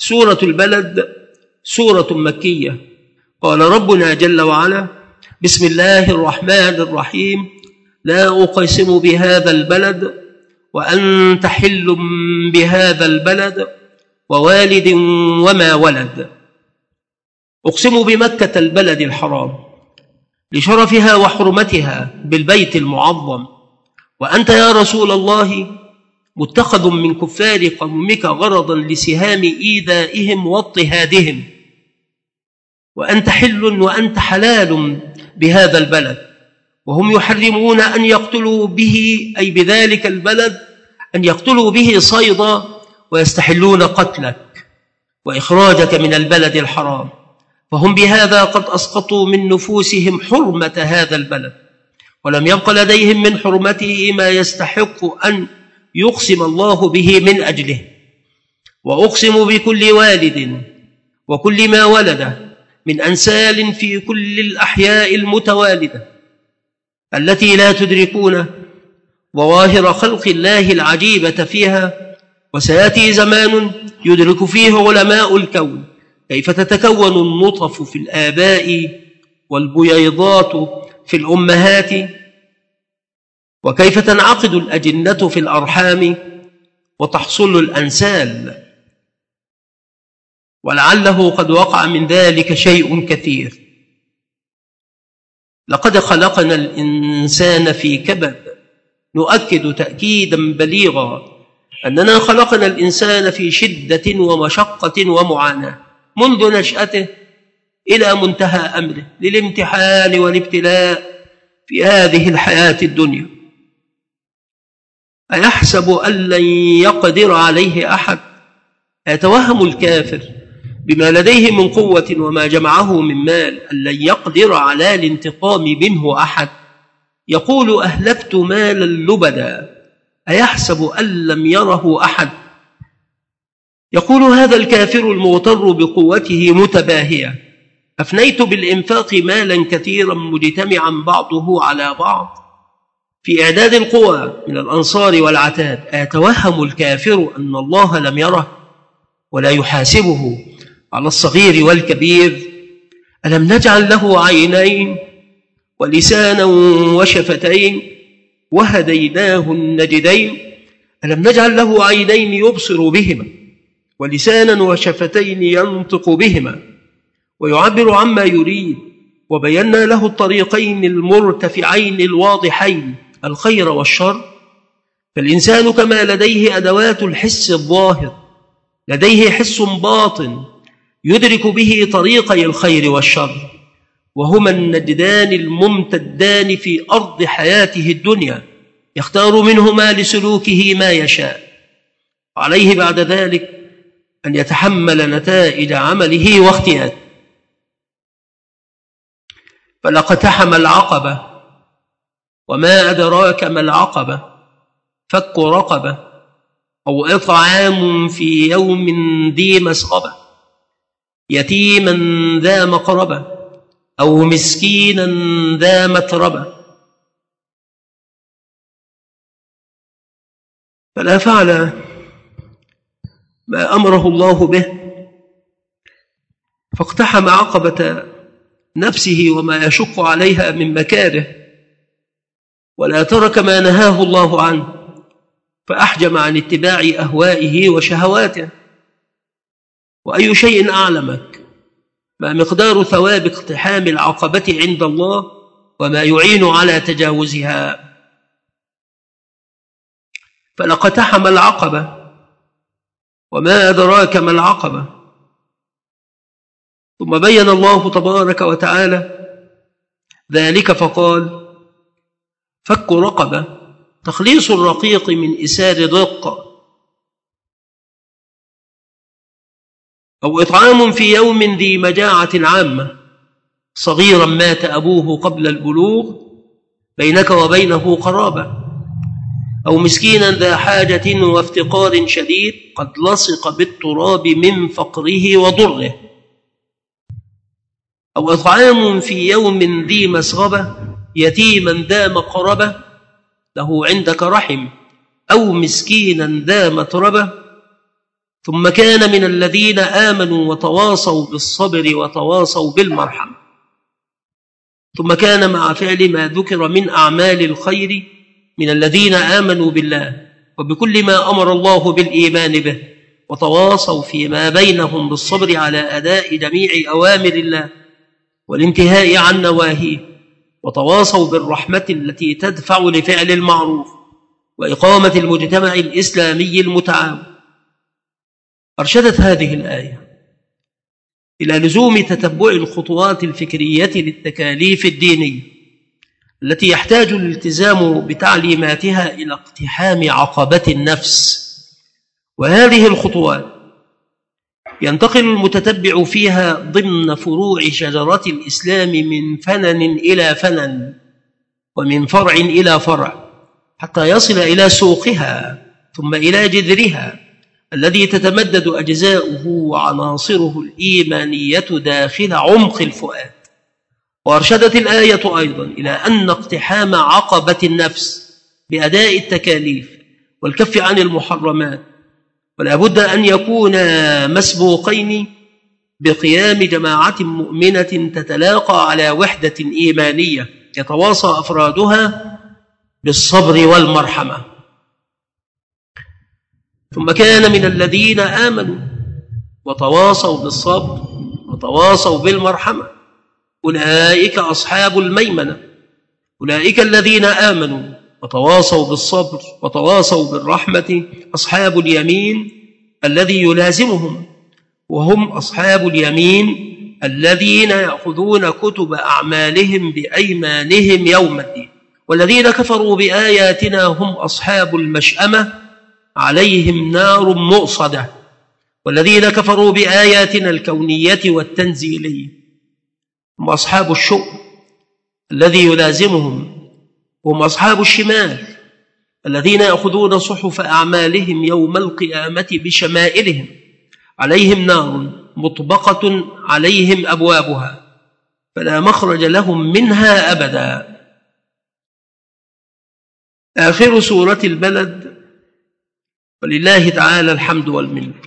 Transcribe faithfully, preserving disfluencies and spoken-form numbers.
سورة البلد سورة مكية. قال ربنا جل وعلا: بسم الله الرحمن الرحيم: لا أقسم بهذا البلد وأنت حل بهذا البلد ووالد وما ولد. أقسم بمكة البلد الحرام لشرفها وحرمتها بالبيت المعظم، وأنت يا رسول الله متخذ من كفار قومك غرضا لسهام إيذائهم واضطهادهم، وأنت حل وأنت حلال بهذا البلد، وهم يحرمون أن يقتلوا به، أي بذلك البلد، أن يقتلوا به صيدا، ويستحلون قتلك وإخراجك من البلد الحرام، فهم بهذا قد أسقطوا من نفوسهم حرمة هذا البلد، ولم يبق لديهم من حرمته ما يستحق أن يقسم الله به من أجله. وأقسم بكل والد وكل ما ولد من أنسال في كل الأحياء المتوالدة التي لا تدركون ظواهر خلق الله العجيبة فيها. وسيأتي زمان يدرك فيه علماء الكون كيف تتكون النطف في الآباء والبييضات في الأمهات، وكيف تنعقد الأجنة في الأرحام وتحصل الأنسال، ولعله قد وقع من ذلك شيء كثير. لقد خلقنا الإنسان في كبد. نؤكد تأكيدا بليغا أننا خلقنا الإنسان في شدة ومشقة ومعاناة منذ نشأته إلى منتهى أمره، للامتحان والابتلاء في هذه الحياة الدنيا. أيحسب أن لن يقدر عليه أحد؟ يتوهم الكافر بما لديه من قوة وما جمعه من مال أن لن يقدر على الانتقام منه أحد. يقول: أهلكت مالا لبدا. أيحسب أن لم يره أحد؟ يقول هذا الكافر المغتر بقوته متباهيا: أفنيت بالإنفاق مالا كثيرا مجتمعا بعضه على بعض في إعداد القوى من الأنصار والعتاد. أيتوهم الكافر أن الله لم يره ولا يحاسبه على الصغير والكبير؟ ألم نجعل له عينين ولسانا وشفتين وهديناه النجدين؟ ألم نجعل له عينين يبصر بهما ولسانا وشفتين ينطق بهما ويعبر عما يريد، وبينا له الطريقين المرتفعين الواضحين، الخير والشر. فالإنسان كما لديه أدوات الحس الظاهر، لديه حس باطن يدرك به طريقي الخير والشر، وهما النجدان الممتدان في أرض حياته الدنيا، يختار منهما لسلوكه ما يشاء، وعليه بعد ذلك أن يتحمل نتائج عمله واختياره. فلقتحم العقبة، وما أدراك ما العقبة، فك رقبة أو إطعام في يوم ذي مسغبة، يتيما ذا مقربة أو مسكينا ذا متربة. فلا فعل ما أمره الله به، فاقتحم عقبة نفسه وما يشق عليها من مكاره، ولا ترك ما نهاه الله عنه، فأحجم عن اتباع أهوائه وشهواته. وأي شيء أعلمك ما مقدار ثواب اقتحام العقبة عند الله وما يعين على تجاوزها؟ فلقتحم العقبة، وما أدراك ما العقبة. ثم بين الله تبارك وتعالى ذلك فقال: فك رقبة، تخليص الرقيق من إسار الرق، أو إطعام في يوم ذي مجاعة عامة، صغيرا مات أبوه قبل البلوغ، بينك وبينه قرابة، أو مسكينا ذا حاجة وافتقار شديد، قد لصق بالتراب من فقره وضره، أو إطعام في يوم ذي مسغبة، يتيما ذا مقربة له عندك رحم، أو مسكينا ذا متربة، ثم كان من الذين آمنوا وتواصوا بالصبر وتواصوا بالمرحمة. ثم كان مع فعل ما ذكر من أعمال الخير من الذين آمنوا بالله وبكل ما أمر الله بالإيمان به، وتواصوا فيما بينهم بالصبر على أداء جميع أوامر الله والانتهاء عن نواهيه، وتواصوا بالرحمة التي تدفع لفعل المعروف وإقامة المجتمع الإسلامي المتعاون. أرشدت هذه الآية إلى لزوم تتبع الخطوات الفكرية للتكاليف الدينية التي يحتاج الالتزام بتعليماتها إلى اقتحام عقبة النفس، وهذه الخطوات ينتقل المتتبع فيها ضمن فروع شجرة الإسلام من فنن إلى فنن ومن فرع إلى فرع حتى يصل إلى سوقها ثم إلى جذرها الذي تتمدد أجزاؤه وعناصره الإيمانية داخل عمق الفؤاد. وأرشدت الآية أيضا إلى أن اقتحام عقبة النفس بأداء التكاليف والكف عن المحرمات ولا بد أن يكون مسبوقين بقيام جماعة مؤمنة تتلاقى على وحدة إيمانية يتواصى أفرادها بالصبر والمرحمة. ثم كان من الذين آمنوا وتواصوا بالصبر وتواصوا بالمرحمة أولئك أصحاب الميمنة، أولئك الذين آمنوا وتواصوا بالصبر وتواصوا بالرحمة أصحاب اليمين الذي يلازمهم، وهم أصحاب اليمين الذين يأخذون كتب أعمالهم بأيمانهم يوم الدين. والذين كفروا بآياتنا هم أصحاب المشأمة عليهم نار مؤصدة. والذين كفروا بآياتنا الكونية والتنزيلية هم أصحاب الشؤم الذي يلازمهم، هم أصحاب الشمال الذين يأخذون صحف أعمالهم يوم القيامة بشمائلهم عليهم نار مطبقة عليهم أبوابها فلا مخرج لهم منها أبدا. آخر سورة البلد، ولله تعالى الحمد والمنة.